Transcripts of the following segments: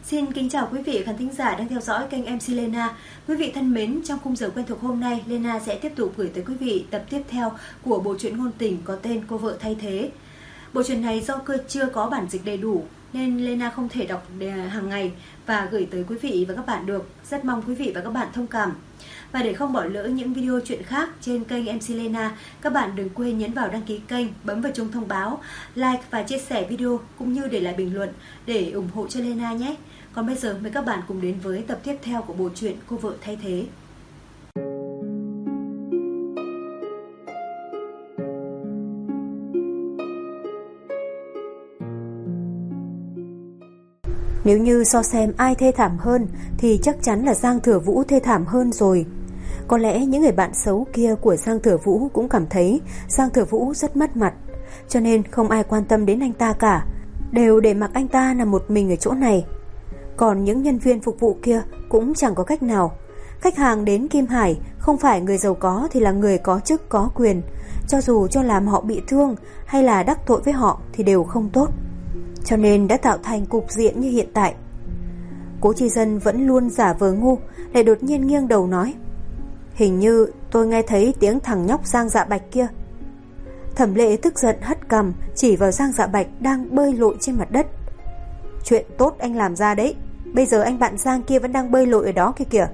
Xin kính chào quý vị khán thính giả đang theo dõi kênh MC Lena. Quý vị thân mến, trong khung giờ quen thuộc hôm nay, Lena sẽ tiếp tục gửi tới quý vị tập tiếp theo của bộ truyện ngôn tình có tên Cô vợ thay thế. Bộ truyện này do chưa có bản dịch đầy đủ nên Lena không thể đọc hàng ngày và gửi tới quý vị và các bạn được. Rất mong quý vị và các bạn thông cảm. Và để không bỏ lỡ những video chuyện khác trên kênh MC Lena, các bạn đừng quên nhấn vào đăng ký kênh, bấm vào chuông thông báo, like và chia sẻ video cũng như để lại bình luận để ủng hộ cho Lena nhé. Còn bây giờ mời các bạn cùng đến với tập tiếp theo của bộ truyện Cô vợ thay thế. Nếu như so xem ai thê thảm hơn thì chắc chắn là Giang Thừa Vũ thê thảm hơn rồi. Có lẽ những người bạn xấu kia của Giang Thừa Vũ cũng cảm thấy Giang Thừa Vũ rất mất mặt, cho nên không ai quan tâm đến anh ta cả, đều để mặc anh ta nằm một mình ở chỗ này. Còn những nhân viên phục vụ kia cũng chẳng có cách nào. Khách hàng đến Kim Hải không phải người giàu có thì là người có chức có quyền, cho dù cho làm họ bị thương hay là đắc tội với họ thì đều không tốt, cho nên đã tạo thành cục diện như hiện tại. Cố Chi Dân vẫn luôn giả vờ ngu, lại đột nhiên nghiêng đầu nói: "Hình như tôi nghe thấy tiếng thằng nhóc Giang Dạ Bạch kia." Thẩm Lệ tức giận hất cằm chỉ vào Giang Dạ Bạch đang bơi lội trên mặt đất. "Chuyện tốt anh làm ra đấy, bây giờ anh bạn Giang kia vẫn đang bơi lội ở đó kia kìa."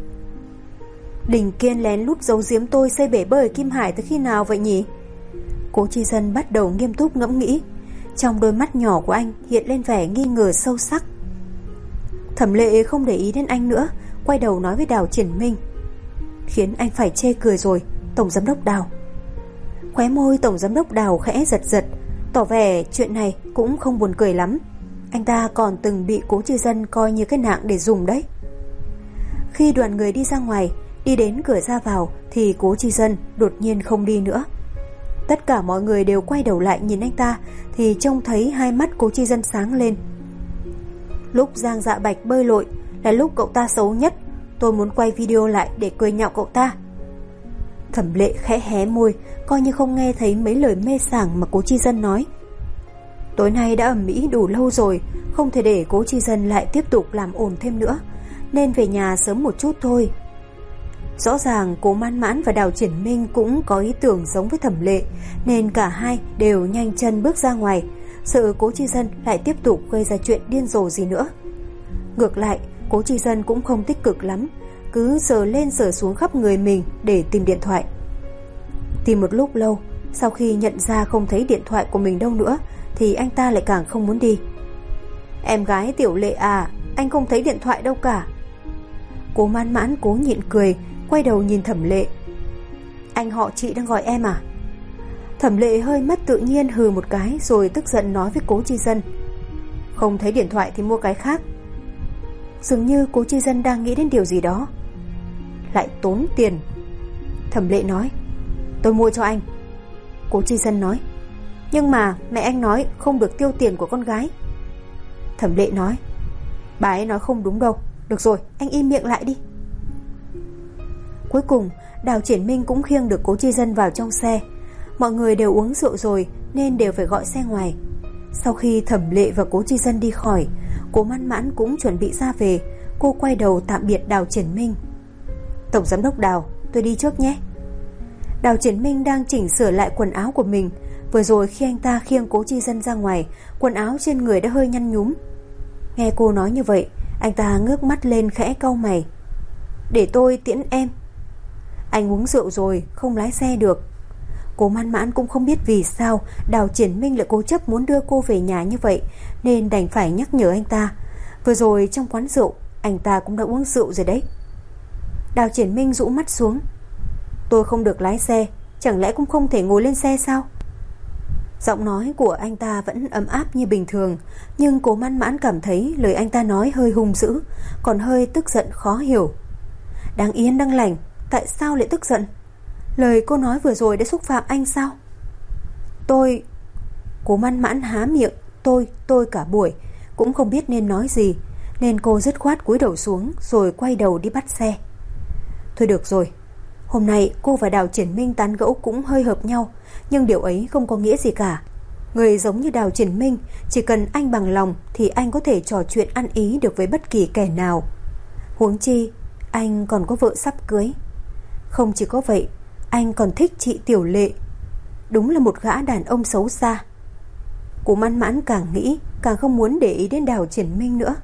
"Đình Kiên lén lút giấu giếm tôi xây bể bơi ở Kim Hải từ khi nào vậy nhỉ?" Cố Chi Dân bắt đầu nghiêm túc ngẫm nghĩ. Trong đôi mắt nhỏ của anh hiện lên vẻ nghi ngờ sâu sắc. Thẩm Lệ không để ý đến anh nữa, quay đầu nói với Đào Triển Minh: "Khiến anh phải chê cười rồi, Tổng Giám đốc Đào." Khóe môi Tổng Giám đốc Đào khẽ giật giật, tỏ vẻ chuyện này cũng không buồn cười lắm. Anh ta còn từng bị Cố Chi Dân coi như cái nạng để dùng đấy. Khi đoàn người đi ra ngoài, đi đến cửa ra vào thì Cố Chi Dân đột nhiên không đi nữa. Tất cả mọi người đều quay đầu lại nhìn anh ta thì trông thấy hai mắt Cố Chi Dân sáng lên. "Lúc Giang Dạ Bạch bơi lội là lúc cậu ta xấu nhất, tôi muốn quay video lại để cười nhạo cậu ta." Thẩm Lệ khẽ hé môi, coi như không nghe thấy mấy lời mê sảng mà Cố Chi Dân nói. Tối nay đã ầm ĩ đủ lâu rồi, không thể để Cố Chi Dân lại tiếp tục làm ồn thêm nữa, nên về nhà sớm một chút thôi. Rõ ràng Cố Mãn Mãn và Đào Triển Minh cũng có ý tưởng giống với Thẩm Lệ, nên cả hai đều nhanh chân bước ra ngoài, sợ Cố Chi Dân lại tiếp tục gây ra chuyện điên rồ gì nữa. Ngược lại, Cố Chi Dân cũng không tích cực lắm, cứ sờ lên sờ xuống khắp người mình để tìm điện thoại. Tìm một lúc lâu, sau khi nhận ra không thấy điện thoại của mình đâu nữa thì anh ta lại càng không muốn đi. "Em gái Tiểu Lệ à, anh không thấy điện thoại đâu cả." Cố Mãn Mãn cố nhịn cười, quay đầu nhìn Thẩm Lệ. "Anh họ chị đang gọi em à?" Thẩm Lệ hơi mất tự nhiên hừ một cái rồi tức giận nói với Cố Chi Dân: "Không thấy điện thoại thì mua cái khác." Dường như Cố Chi Dân đang nghĩ đến điều gì đó. "Lại tốn tiền." Thẩm Lệ nói: "Tôi mua cho anh." Cố Chi Dân nói: "Nhưng mà mẹ anh nói không được tiêu tiền của con gái." Thẩm Lệ nói: "Bà ấy nói không đúng đâu. Được rồi, anh im miệng lại đi." Cuối cùng Đào Triển Minh cũng khiêng được Cố Chi Dân vào trong xe. Mọi người đều uống rượu rồi nên đều phải gọi xe ngoài. Sau khi Thẩm Lệ và Cố Chi Dân đi khỏi, Cố Mãn Mãn cũng chuẩn bị ra về. Cô quay đầu tạm biệt Đào Triển Minh: "Tổng Giám đốc Đào, tôi đi trước nhé." Đào Triển Minh đang chỉnh sửa lại quần áo của mình. Vừa rồi khi anh ta khiêng Cố Chi Dân ra ngoài, quần áo trên người đã hơi nhăn nhúm. Nghe cô nói như vậy, anh ta ngước mắt lên khẽ cau mày: "Để tôi tiễn em." "Anh uống rượu rồi, không lái xe được." Cố Mãn Mãn cũng không biết vì sao Đào Triển Minh lại cố chấp muốn đưa cô về nhà như vậy, nên đành phải nhắc nhở anh ta. Vừa rồi trong quán rượu, anh ta cũng đã uống rượu rồi đấy. Đào Triển Minh rũ mắt xuống: "Tôi không được lái xe, chẳng lẽ cũng không thể ngồi lên xe sao?" Giọng nói của anh ta vẫn ấm áp như bình thường, nhưng Cố Mãn Mãn cảm thấy lời anh ta nói hơi hung dữ, còn hơi tức giận khó hiểu. Đang yên đang lành, tại sao lại tức giận? Lời cô nói vừa rồi đã xúc phạm anh sao? Tôi... Cố Mãn Mãn há miệng tôi cả buổi cũng không biết nên nói gì, nên cô dứt khoát cúi đầu xuống rồi quay đầu đi bắt xe. Thôi được rồi, hôm nay cô và Đào Triển Minh tán gẫu cũng hơi hợp nhau, nhưng điều ấy không có nghĩa gì cả. Người giống như Đào Triển Minh, chỉ cần anh bằng lòng thì anh có thể trò chuyện ăn ý được với bất kỳ kẻ nào. Huống chi anh còn có vợ sắp cưới. Không chỉ có vậy, anh còn thích chị Tiểu Lệ. Đúng là một gã đàn ông xấu xa. Cố Mãn Mãn càng nghĩ càng không muốn để ý đến Đào Triển Minh nữa.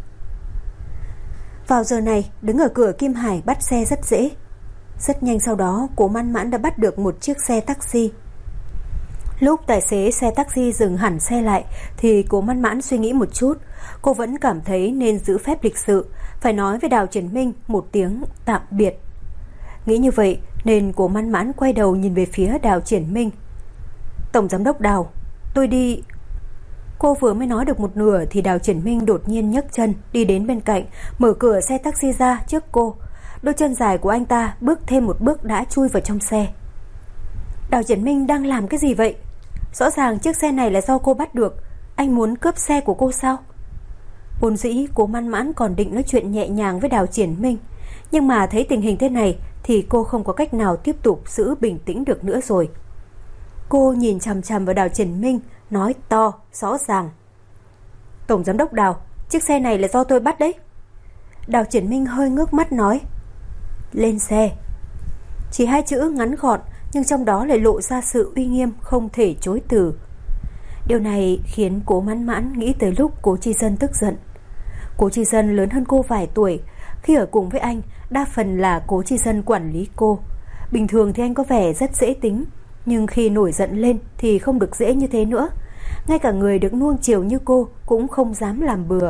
Vào giờ này, đứng ở cửa Kim Hải bắt xe rất dễ. Rất nhanh sau đó, Cố Mãn Mãn đã bắt được một chiếc xe taxi. Lúc tài xế xe taxi dừng hẳn xe lại thì Cố Mãn Mãn suy nghĩ một chút. Cô vẫn cảm thấy nên giữ phép lịch sự, phải nói với Đào Triển Minh một tiếng tạm biệt. Nghĩ như vậy nên Cố Mãn Mãn quay đầu nhìn về phía Đào Triển Minh. Tổng giám đốc Đào, tôi đi... Cô vừa mới nói được một nửa thì Đào Triển Minh đột nhiên nhấc chân đi đến bên cạnh, mở cửa xe taxi ra trước cô. Đôi chân dài của anh ta bước thêm một bước đã chui vào trong xe. Đào Triển Minh đang làm cái gì vậy? Rõ ràng chiếc xe này là do cô bắt được. Anh muốn cướp xe của cô sao? Vốn dĩ Cố Mãn Mãn còn định nói chuyện nhẹ nhàng với Đào Triển Minh, nhưng mà thấy tình hình thế này thì cô không có cách nào tiếp tục giữ bình tĩnh được nữa rồi. Cô nhìn chằm chằm vào Đào Triển Minh, nói to, rõ ràng. Tổng giám đốc Đào, chiếc xe này là do tôi bắt đấy. Đào Triển Minh hơi ngước mắt nói. Lên xe. Chỉ hai chữ ngắn gọn, nhưng trong đó lại lộ ra sự uy nghiêm không thể chối từ. Điều này khiến Cố Mãn Mãn nghĩ tới lúc Cố Chi Dân tức giận. Cố Chi Dân lớn hơn cô vài tuổi. Khi ở cùng với anh, đa phần là Cố Chi Dân quản lý cô. Bình thường thì anh có vẻ rất dễ tính, nhưng khi nổi giận lên thì không được dễ như thế nữa. Ngay cả người được nuông chiều như cô cũng không dám làm bừa.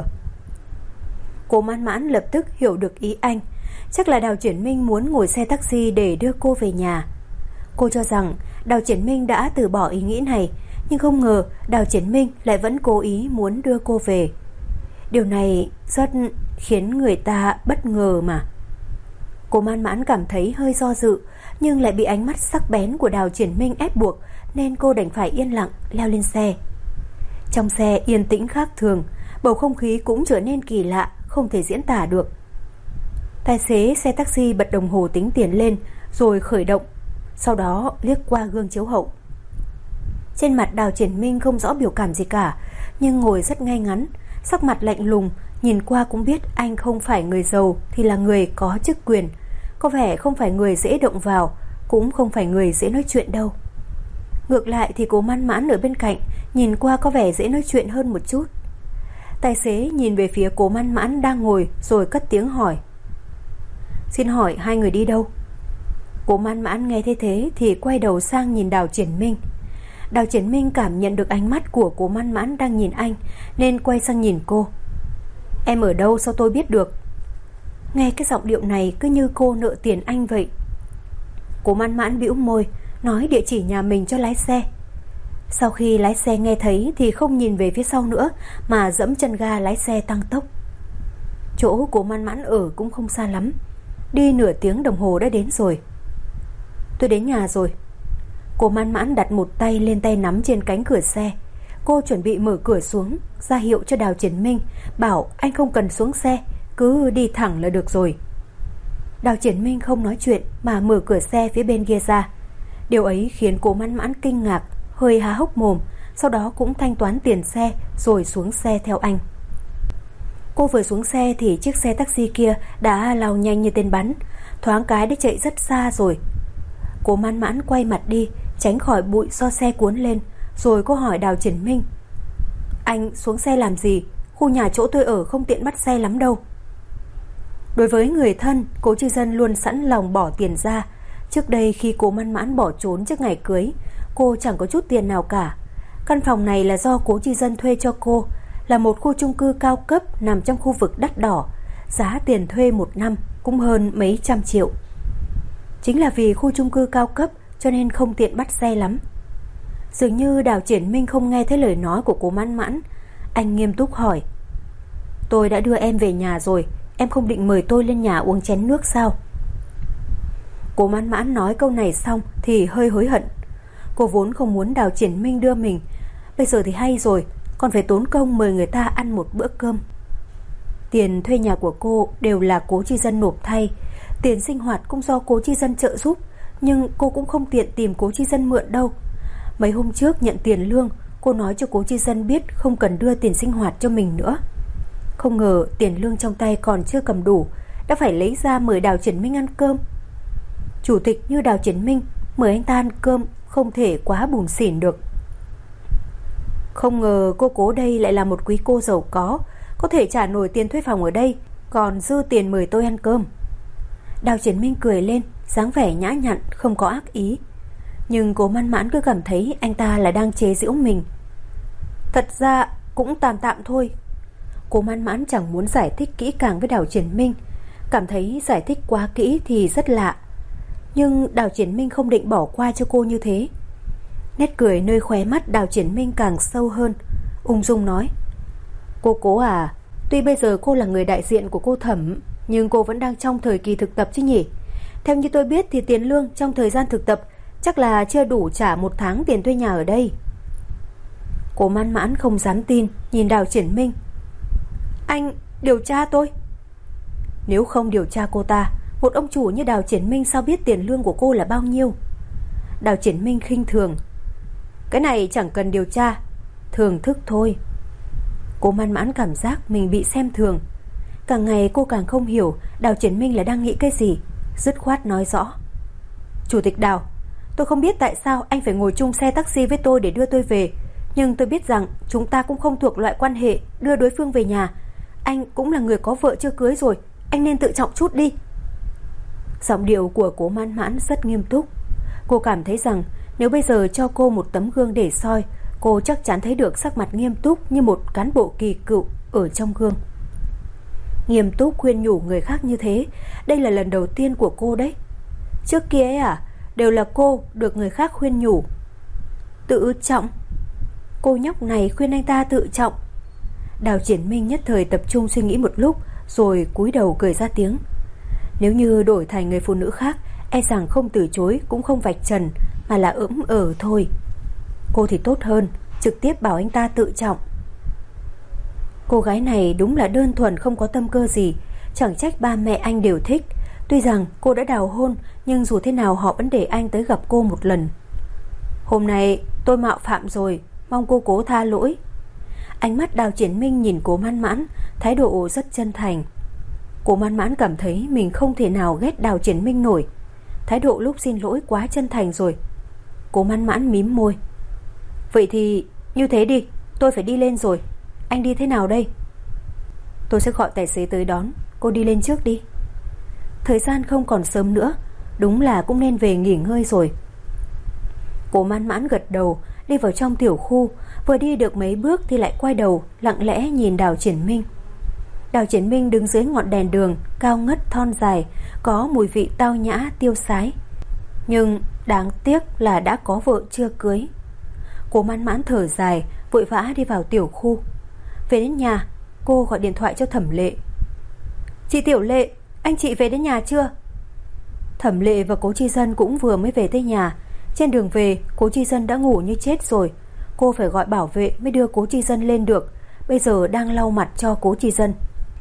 Cố Mãn Mãn lập tức hiểu được ý anh. Chắc là Đào Triển Minh muốn ngồi xe taxi để đưa cô về nhà. Cô cho rằng Đào Triển Minh đã từ bỏ ý nghĩ này, nhưng không ngờ Đào Triển Minh lại vẫn cố ý muốn đưa cô về. Điều này rất khiến người ta bất ngờ mà. Cố Mãn Mãn cảm thấy hơi do dự, nhưng lại bị ánh mắt sắc bén của Đào Triển Minh ép buộc, nên cô đành phải yên lặng leo lên xe. Trong xe yên tĩnh khác thường, bầu không khí cũng trở nên kỳ lạ, không thể diễn tả được. Tài xế xe taxi bật đồng hồ tính tiền lên rồi khởi động, sau đó liếc qua gương chiếu hậu. Trên mặt Đào Triển Minh không rõ biểu cảm gì cả, nhưng ngồi rất ngay ngắn, sắc mặt lạnh lùng, nhìn qua cũng biết anh không phải người giàu thì là người có chức quyền, có vẻ không phải người dễ động vào, cũng không phải người dễ nói chuyện đâu. Ngược lại thì Cố Mãn Mãn ở bên cạnh nhìn qua có vẻ dễ nói chuyện hơn một chút. Tài xế nhìn về phía Cố Mãn Mãn đang ngồi rồi cất tiếng hỏi. Xin hỏi hai người đi đâu? Cố Mãn Mãn nghe thế thì quay đầu sang nhìn Đào Triển Minh. Đào Triển Minh cảm nhận được ánh mắt của Cố Mãn Mãn đang nhìn anh nên quay sang nhìn cô. Em ở đâu sao tôi biết được? Nghe cái giọng điệu này cứ như cô nợ tiền anh vậy. Cố Mãn Mãn bĩu môi, nói địa chỉ nhà mình cho lái xe. Sau khi lái xe nghe thấy thì không nhìn về phía sau nữa mà dẫm chân ga lái xe tăng tốc. Chỗ Cố Mãn Mãn ở cũng không xa lắm, đi nửa tiếng đồng hồ đã đến rồi. Tôi đến nhà rồi. Cố Mãn Mãn đặt một tay lên tay nắm trên cánh cửa xe. Cô chuẩn bị mở cửa xuống, ra hiệu cho Đào Triển Minh, bảo anh không cần xuống xe, cứ đi thẳng là được rồi. Đào Triển Minh không nói chuyện mà mở cửa xe phía bên kia ra. Điều ấy khiến Cố Mãn Mãn kinh ngạc, hơi há hốc mồm, sau đó cũng thanh toán tiền xe rồi xuống xe theo anh. Cô vừa xuống xe thì chiếc xe taxi kia đã lao nhanh như tên bắn, thoáng cái đã chạy rất xa rồi. Cố Mãn Mãn quay mặt đi, tránh khỏi bụi do xe cuốn lên, rồi cô hỏi Đào Triển Minh. Anh xuống xe làm gì? Khu nhà chỗ tôi ở không tiện bắt xe lắm đâu. Đối với người thân, Cố Chi Dân luôn sẵn lòng bỏ tiền ra. Trước đây khi Cố Mãn Mãn bỏ trốn trước ngày cưới, cô chẳng có chút tiền nào cả. Căn phòng này là do Cố Chi Dân thuê cho cô, là một khu chung cư cao cấp nằm trong khu vực đắt đỏ. Giá tiền thuê một năm cũng hơn mấy trăm triệu. Chính là vì khu chung cư cao cấp cho nên không tiện bắt xe lắm. Dường như Đào Triển Minh không nghe thấy lời nói của Cố Mãn Mãn. Anh nghiêm túc hỏi. Tôi đã đưa em về nhà rồi, em không định mời tôi lên nhà uống chén nước sao? Cố Mãn Mãn nói câu này xong thì hơi hối hận. Cô vốn không muốn Đào Triển Minh đưa mình, bây giờ thì hay rồi, còn phải tốn công mời người ta ăn một bữa cơm. Tiền thuê nhà của cô đều là Cố Chi Dân nộp thay, tiền sinh hoạt cũng do Cố Chi Dân trợ giúp, nhưng cô cũng không tiện tìm Cố Chi Dân mượn đâu. Mấy hôm trước nhận tiền lương, Cô nói cho cố Chi Dân biết không cần đưa tiền sinh hoạt cho mình nữa. Không ngờ tiền lương trong tay còn chưa cầm đủ, đã phải lấy ra mời Đào Triển Minh ăn cơm. Chủ tịch như Đào Triển Minh mời anh ta ăn cơm không thể quá bủn xỉn được. Không ngờ cô Cố đây lại là một quý cô giàu có thể trả nổi tiền thuê phòng ở đây, còn dư tiền mời tôi ăn cơm. Đào Triển Minh cười lên, dáng vẻ nhã nhặn, không có ác ý. Nhưng Cố Mãn Mãn cứ cảm thấy anh ta là đang chế giễu mình. Thật ra cũng tạm tạm thôi. Cố Mãn Mãn chẳng muốn giải thích kỹ càng với Đào Triển Minh, cảm thấy giải thích quá kỹ thì rất lạ. Nhưng Đào Triển Minh không định bỏ qua cho cô như thế. Nét cười nơi khóe mắt Đào Triển Minh càng sâu hơn, ung dung nói: Cô Cố à, tuy bây giờ cô là người đại diện của cô Thẩm, nhưng cô vẫn đang trong thời kỳ thực tập chứ nhỉ? Theo như tôi biết thì tiền lương trong thời gian thực tập chắc là chưa đủ trả 1 tháng tiền thuê nhà ở đây. Cố Mãn Mãn không dám tin, nhìn Đào Triển Minh. Anh điều tra tôi? Nếu không điều tra cô ta, một ông chủ như Đào Triển Minh sao biết tiền lương của cô là bao nhiêu? Đào Triển Minh khinh thường: Cái này chẳng cần điều tra, thưởng thức thôi. Cố Mãn Mãn cảm giác mình bị xem thường. Càng ngày cô càng không hiểu Đào Triển Minh là đang nghĩ cái gì, dứt khoát nói rõ: Chủ tịch Đào, tôi không biết tại sao anh phải ngồi chung xe taxi với tôi để đưa tôi về, nhưng tôi biết rằng chúng ta cũng không thuộc loại quan hệ đưa đối phương về nhà. Anh cũng là người có vợ chưa cưới rồi, anh nên tự trọng chút đi. Giọng điệu của Cố Mãn Mãn rất nghiêm túc. Cô cảm thấy rằng nếu bây giờ cho cô một tấm gương để soi, cô chắc chắn thấy được sắc mặt nghiêm túc như một cán bộ kỳ cựu ở trong gương. Nghiêm túc khuyên nhủ người khác như thế, đây là lần đầu tiên của cô đấy. Trước kia ấy à, đều là cô được người khác khuyên nhủ. Tự trọng? Cô nhóc này khuyên anh ta tự trọng. Đào Triển Minh nhất thời tập trung suy nghĩ một lúc, rồi cúi đầu cười ra tiếng. Nếu như đổi thành người phụ nữ khác, e rằng không từ chối cũng không vạch trần, mà là thôi. Cô thì tốt hơn, trực tiếp bảo anh ta tự trọng. Cô gái này đúng là đơn thuần không có tâm cơ gì, chẳng trách ba mẹ anh đều thích. Tuy rằng cô đã đào hôn, nhưng dù thế nào họ vẫn để anh tới gặp cô một lần. Hôm nay tôi mạo phạm rồi, mong cô Cố tha lỗi. Ánh mắt Đào Triển Minh nhìn Cố Mãn Mãn, thái độ rất chân thành. Cố Mãn Mãn cảm thấy mình không thể nào ghét Đào Triển Minh nổi. Thái độ lúc xin lỗi quá chân thành rồi. Cố Mãn Mãn mím môi. Vậy thì như thế đi, tôi phải đi lên rồi. Anh đi thế nào đây? Tôi sẽ gọi tài xế tới đón, cô đi lên trước đi. Thời gian không còn sớm nữa, đúng là cũng nên về nghỉ ngơi rồi. Cố Mãn Mãn gật đầu, đi vào trong tiểu khu. Vừa đi được mấy bước thì lại quay đầu, lặng lẽ nhìn Đào Triển Minh. Đào Triển Minh đứng dưới ngọn đèn đường, cao ngất thon dài, có mùi vị tao nhã tiêu sái. Nhưng đáng tiếc là đã có vợ chưa cưới. Cố Mãn Mãn thở dài, vội vã đi vào tiểu khu. Về đến nhà, cô gọi điện thoại cho Thẩm Lệ. Chị Tiểu Lệ, anh chị về đến nhà chưa? Thẩm Lệ và Cố Chi Dân cũng vừa mới về tới nhà. Trên đường về, Cố Chi Dân đã ngủ như chết rồi. Cô phải gọi bảo vệ mới đưa Cố Chi Dân lên được. Bây giờ đang lau mặt cho Cố Chi Dân.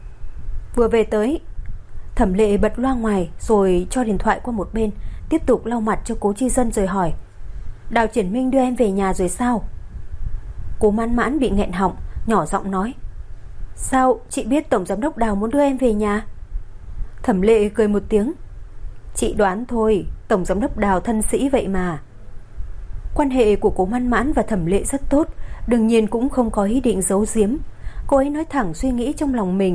Vừa về tới. Thẩm Lệ bật loa ngoài rồi cho điện thoại qua một bên, tiếp tục lau mặt cho Cố Chi Dân rồi hỏi: Đào Triển Minh đưa em về nhà rồi sao? Cố Mãn Mãn bị nghẹn họng, nhỏ giọng nói: Sao chị biết Tổng Giám đốc Đào muốn đưa em về nhà? Thẩm Lệ cười một tiếng: Chị đoán thôi, Tổng Giám đốc Đào thân sĩ vậy mà. Quan hệ của Cố Mãn Mãn và Thẩm Lệ rất tốt, đương nhiên cũng không có ý định giấu giếm. Cô ấy nói thẳng suy nghĩ trong lòng mình.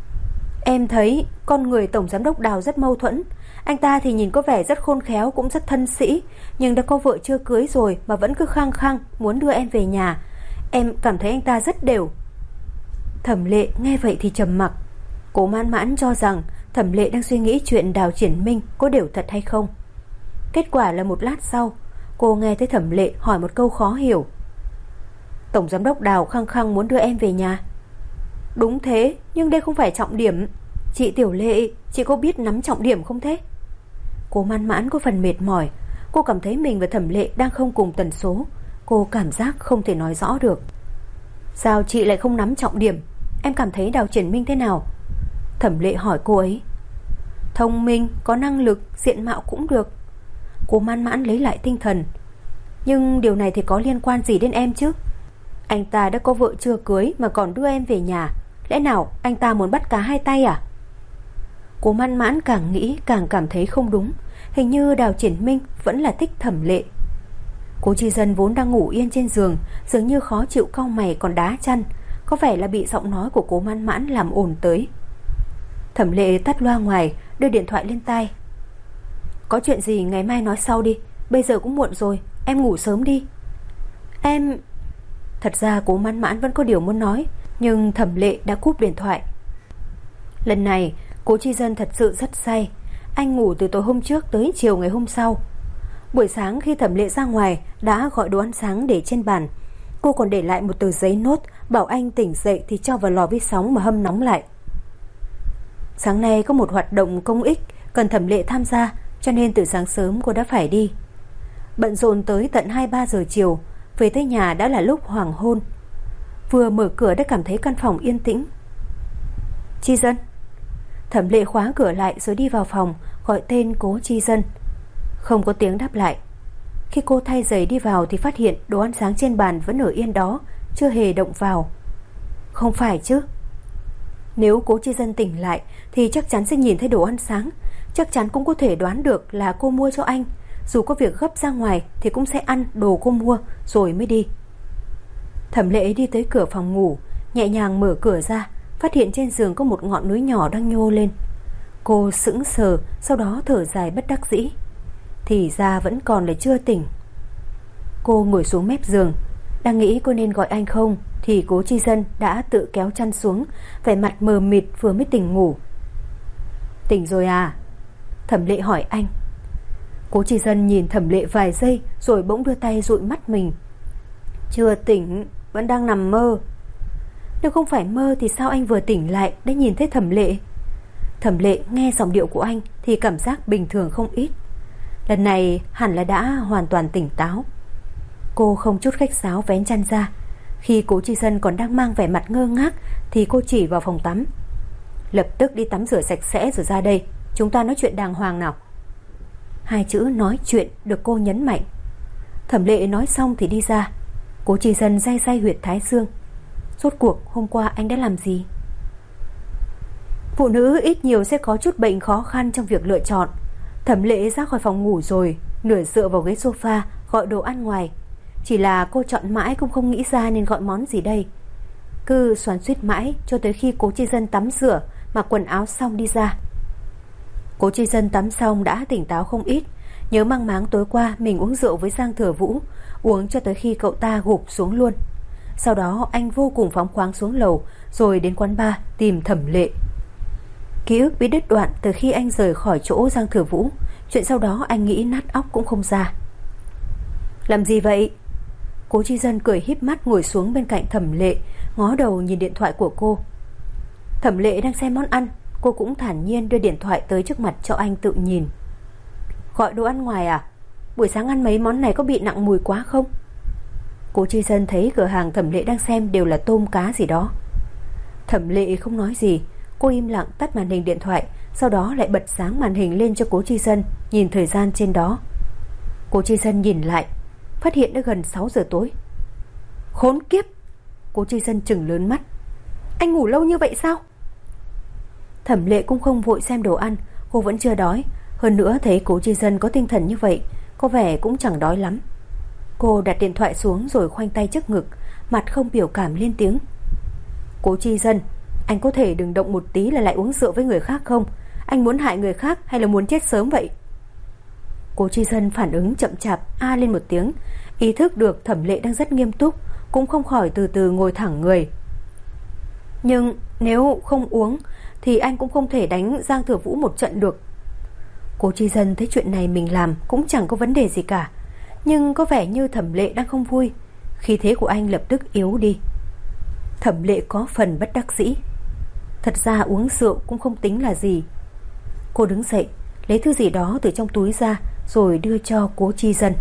Em thấy con người Tổng Giám đốc Đào rất mâu thuẫn. Anh ta thì nhìn có vẻ rất khôn khéo, cũng rất thân sĩ, nhưng đã có vợ chưa cưới rồi mà vẫn cứ khăng khăng muốn đưa em về nhà. Em cảm thấy anh ta rất đều. Thẩm Lệ nghe vậy thì trầm mặc. Cố Mãn Mãn cho rằng Thẩm Lệ đang suy nghĩ chuyện Đào Triển Minh có đều thật hay không. Kết quả là một lát sau, cô nghe thấy Thẩm Lệ hỏi một câu khó hiểu. Tổng Giám đốc Đào khăng khăng muốn đưa em về nhà. Đúng thế, nhưng đây không phải trọng điểm. Chị Tiểu Lệ, chị có biết nắm trọng điểm không thế? Cố Mãn Mãn có phần mệt mỏi. Cô cảm thấy mình và Thẩm Lệ đang không cùng tần số. Cô cảm giác không thể nói rõ được. Sao chị lại không nắm trọng điểm? Em cảm thấy Đào Triển Minh thế nào? Thẩm Lệ hỏi cô ấy. Thông minh, có năng lực, diện mạo cũng được. Cố Mãn Mãn lấy lại tinh thần. Nhưng điều này thì có liên quan gì đến em chứ? Anh ta đã có vợ chưa cưới mà còn đưa em về nhà. Lẽ nào anh ta muốn bắt cá hai tay à? Cố Man Mãn càng nghĩ càng cảm thấy không đúng. Hình như Đào Triển Minh vẫn là thích Thẩm Lệ. Cố Chi Dân vốn đang ngủ yên trên giường, dường như khó chịu cau mày còn đá chăn. Có vẻ là bị giọng nói của Cố Man Mãn làm ồn tới. Thẩm Lệ tắt loa ngoài, đưa điện thoại lên tai. Có chuyện gì ngày mai nói sau đi, bây giờ cũng muộn rồi, em ngủ sớm đi. Em... Thật ra Cố Man Mãn vẫn có điều muốn nói, nhưng Thẩm Lệ đã cúp điện thoại. Lần này Cố Chi Dân thật sự rất say. Anh ngủ từ tối hôm trước tới chiều ngày hôm sau. Buổi sáng khi Thẩm Lệ ra ngoài đã gọi đồ ăn sáng để trên bàn. Cô còn để lại một tờ giấy nốt bảo anh tỉnh dậy thì cho vào lò vi sóng mà hâm nóng lại. Sáng nay có một hoạt động công ích cần Thẩm Lệ tham gia, cho nên từ sáng sớm cô đã phải đi. Bận rộn tới tận 2-3 giờ chiều, về tới nhà đã là lúc hoàng hôn. Vừa mở cửa đã cảm thấy căn phòng yên tĩnh. Chi Dân. Thẩm Lệ khóa cửa lại rồi đi vào phòng, gọi tên Cố Chi Dân. Không có tiếng đáp lại. Khi cô thay giày đi vào thì phát hiện đồ ăn sáng trên bàn vẫn ở yên đó, chưa hề động vào. Không phải chứ? Nếu Cố Chi Dân tỉnh lại thì chắc chắn sẽ nhìn thấy đồ ăn sáng, chắc chắn cũng có thể đoán được là cô mua cho anh. Dù có việc gấp ra ngoài thì cũng sẽ ăn đồ cô mua rồi mới đi. Thẩm Lệ đi tới cửa phòng ngủ, nhẹ nhàng mở cửa ra, phát hiện trên giường có một ngọn núi nhỏ đang nhô lên. Cô sững sờ, sau đó thở dài bất đắc dĩ. Thì ra vẫn còn là chưa tỉnh. Cô ngồi xuống mép giường, đang nghĩ cô nên gọi anh không thì Cố Chi Dân đã tự kéo chăn xuống, vẻ mặt mờ mịt vừa mới tỉnh ngủ. Tỉnh rồi à? Thẩm Lệ hỏi anh. Cố Chi Dân nhìn Thẩm Lệ vài giây rồi bỗng đưa tay dụi mắt mình. Chưa tỉnh, vẫn đang nằm mơ. Nếu không phải mơ thì sao anh vừa tỉnh lại đã nhìn thấy Thẩm Lệ? Thẩm Lệ nghe giọng điệu của anh thì cảm giác bình thường không ít. Lần này hẳn là đã hoàn toàn tỉnh táo. Cô không chút khách sáo vén chăn ra. Khi Cố Chi Dân còn đang mang vẻ mặt ngơ ngác thì cô chỉ vào phòng tắm. Lập tức đi tắm rửa sạch sẽ rồi ra đây, chúng ta nói chuyện đàng hoàng nào. Hai chữ nói chuyện được cô nhấn mạnh. Thẩm Lệ nói xong thì đi ra. Cố Chi Dân day day huyệt thái dương. Rốt cuộc hôm qua anh đã làm gì? Phụ nữ ít nhiều sẽ có chút bệnh khó khăn trong việc lựa chọn. Thẩm Lệ ra khỏi phòng ngủ rồi, nửa dựa vào ghế sofa gọi đồ ăn ngoài. Chỉ là cô chọn mãi cũng không nghĩ ra nên gọi món gì đây. Cứ xoắn xuýt mãi cho tới khi Cố Chi Dân tắm rửa, mặc quần áo xong đi ra. Cố Chi Dân tắm xong đã tỉnh táo không ít, nhớ mang máng tối qua mình uống rượu với Giang Thừa Vũ, uống cho tới khi cậu ta gục xuống luôn. Sau đó anh vô cùng phóng khoáng xuống lầu, rồi đến quán bar tìm Thẩm Lệ. Ký ức bị đứt đoạn từ khi anh rời khỏi chỗ Giang Thừa Vũ. Chuyện sau đó anh nghĩ nát óc cũng không ra. Làm gì vậy? Cố Chi Dân cười híp mắt ngồi xuống bên cạnh Thẩm Lệ, ngó đầu nhìn điện thoại của cô. Thẩm Lệ đang xem món ăn, cô cũng thản nhiên đưa điện thoại tới trước mặt cho anh tự nhìn. Gọi đồ ăn ngoài à? Buổi sáng ăn mấy món này có bị nặng mùi quá không? Cố Chi Dân thấy cửa hàng Thẩm Lệ đang xem đều là tôm cá gì đó. Thẩm Lệ không nói gì. Cô im lặng tắt màn hình điện thoại, sau đó lại bật sáng màn hình lên cho Cố Chi Dân nhìn thời gian trên đó. Cố Chi Dân nhìn lại, phát hiện đã gần 6 giờ tối. Khốn kiếp! Cố Chi Dân trừng lớn mắt. Anh ngủ lâu như vậy sao? Thẩm Lệ cũng không vội xem đồ ăn, cô vẫn chưa đói. Hơn nữa thấy Cố Chi Dân có tinh thần như vậy, có vẻ cũng chẳng đói lắm. Cô đặt điện thoại xuống rồi khoanh tay trước ngực, mặt không biểu cảm lên tiếng. Cố Chi Dân, anh có thể đừng động một tí là lại uống rượu với người khác không? Anh muốn hại người khác hay là muốn chết sớm vậy? Cố Chi Dân phản ứng chậm chạp a lên một tiếng, ý thức được Thẩm Lệ đang rất nghiêm túc, cũng không khỏi từ từ ngồi thẳng người. Nhưng nếu không uống thì anh cũng không thể đánh Giang Thừa Vũ một trận được. Cố Chi Dân thấy chuyện này mình làm cũng chẳng có vấn đề gì cả, nhưng có vẻ như Thẩm Lệ đang không vui. Khí thế của anh lập tức yếu đi. Thẩm Lệ có phần bất đắc dĩ. Thật ra uống rượu cũng không tính là gì. Cô đứng dậy, lấy thứ gì đó từ trong túi ra rồi đưa cho Cố Chi Dân.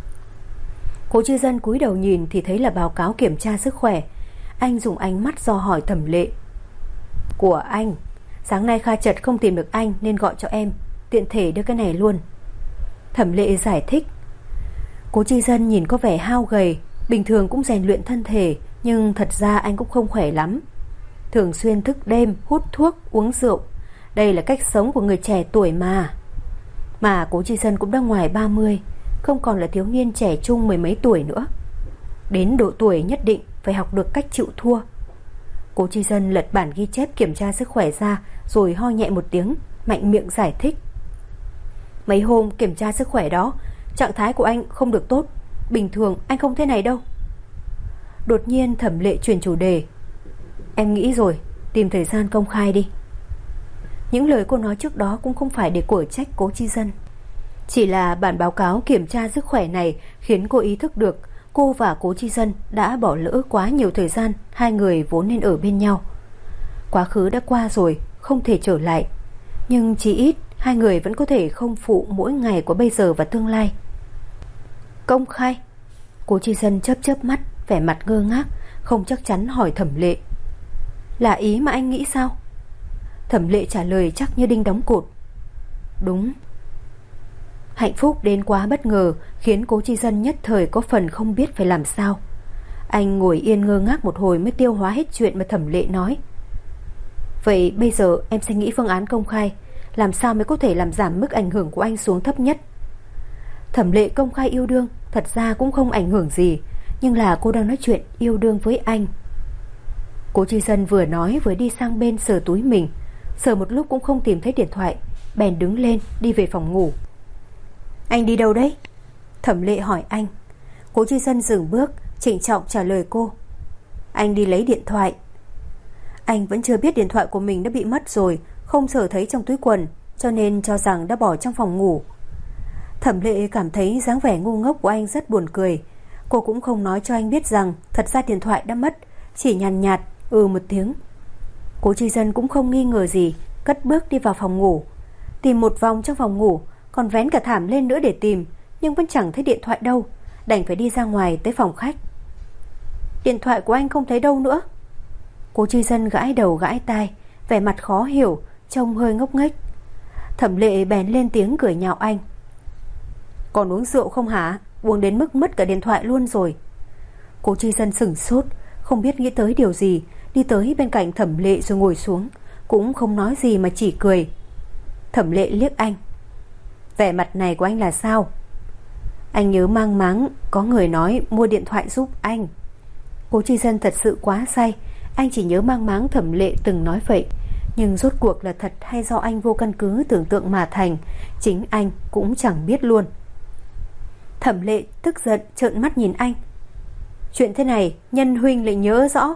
Cố Chi Dân cúi đầu nhìn thì thấy là báo cáo kiểm tra sức khỏe. Anh dùng ánh mắt dò hỏi Thẩm Lệ. Của anh, sáng nay Kha Chật không tìm được anh nên gọi cho em, tiện thể đưa cái này luôn. Thẩm Lệ giải thích. Cố Chi Dân nhìn có vẻ hao gầy, bình thường cũng rèn luyện thân thể, Nhưng thật ra anh cũng không khỏe lắm. Thường xuyên thức đêm, hút thuốc, uống rượu. Đây là cách sống của người trẻ tuổi mà. Mà Cố Chi Dân cũng đã ngoài 30, không còn là thiếu niên trẻ trung mười mấy tuổi nữa. Đến độ tuổi nhất định phải học được cách chịu thua. Cố Chi Dân lật bản ghi chép kiểm tra sức khỏe ra, rồi ho nhẹ một tiếng, mạnh miệng giải thích. Mấy hôm kiểm tra sức khỏe đó, trạng thái của anh không được tốt. Bình thường anh không thế này đâu. Đột nhiên Thẩm Lệ chuyển chủ đề. Em nghĩ rồi, tìm thời gian công khai đi. Những lời cô nói trước đó cũng không phải để quở trách Cố Chi Dân. Chỉ là bản báo cáo kiểm tra sức khỏe này khiến cô ý thức được cô và Cố Chi Dân đã bỏ lỡ quá nhiều thời gian hai người vốn nên ở bên nhau. Quá khứ đã qua rồi, không thể trở lại. Nhưng chỉ ít hai người vẫn có thể không phụ mỗi ngày của bây giờ và tương lai. Công khai? Cố Chi Dân chớp chớp mắt, vẻ mặt ngơ ngác, không chắc chắn hỏi Thẩm Lệ. Là ý mà anh nghĩ sao? Thẩm Lệ trả lời chắc như đinh đóng cột. Đúng. Hạnh phúc đến quá bất ngờ khiến Cố Chi Dân nhất thời có phần không biết phải làm sao. Anh ngồi yên ngơ ngác một hồi mới tiêu hóa hết chuyện mà Thẩm Lệ nói. Vậy bây giờ em sẽ nghĩ phương án công khai, làm sao mới có thể làm giảm mức ảnh hưởng của anh xuống thấp nhất. Thẩm Lệ công khai yêu đương thật ra cũng không ảnh hưởng gì, nhưng là cô đang nói chuyện yêu đương với anh. Cố Chi Dân vừa nói vừa đi sang bên sờ túi mình. Sờ một lúc cũng không tìm thấy điện thoại, bèn đứng lên đi về phòng ngủ. Anh đi đâu đấy? Thẩm Lệ hỏi anh. Cố Chi Dân dừng bước, trịnh trọng trả lời cô. Anh đi lấy điện thoại. Anh vẫn chưa biết điện thoại của mình đã bị mất rồi, không sờ thấy trong túi quần, cho nên cho rằng đã bỏ trong phòng ngủ. Thẩm Lệ cảm thấy dáng vẻ ngu ngốc của anh rất buồn cười. Cô cũng không nói cho anh biết rằng thật ra điện thoại đã mất, chỉ nhàn nhạt một tiếng. Cố Chi Dân cũng không nghi ngờ gì, cất bước đi vào phòng ngủ. Tìm một vòng trong phòng ngủ, còn vén cả thảm lên nữa để tìm, nhưng vẫn chẳng thấy điện thoại đâu, đành phải đi ra ngoài tới phòng khách. Điện thoại của anh không thấy đâu nữa. Cố Chi Dân gãi đầu gãi tai, vẻ mặt khó hiểu, trông hơi ngốc nghếch. Thẩm Lệ bèn lên tiếng cười nhạo anh. Còn uống rượu không hả? Uống đến mức mất cả điện thoại luôn rồi. Cố Chi Dân sửng sốt, không biết nghĩ tới điều gì, đi tới bên cạnh Thẩm Lệ rồi ngồi xuống, cũng không nói gì mà chỉ cười. Thẩm Lệ liếc anh. Vẻ mặt này của anh là sao? Anh nhớ mang máng có người nói mua điện thoại giúp anh. Cố Chi Dân thật sự quá say, anh chỉ nhớ mang máng Thẩm Lệ từng nói vậy, nhưng rốt cuộc là thật hay do anh vô căn cứ tưởng tượng mà thành, chính anh cũng chẳng biết luôn. Thẩm Lệ tức giận trợn mắt nhìn anh. Chuyện thế này nhân huynh lại nhớ rõ.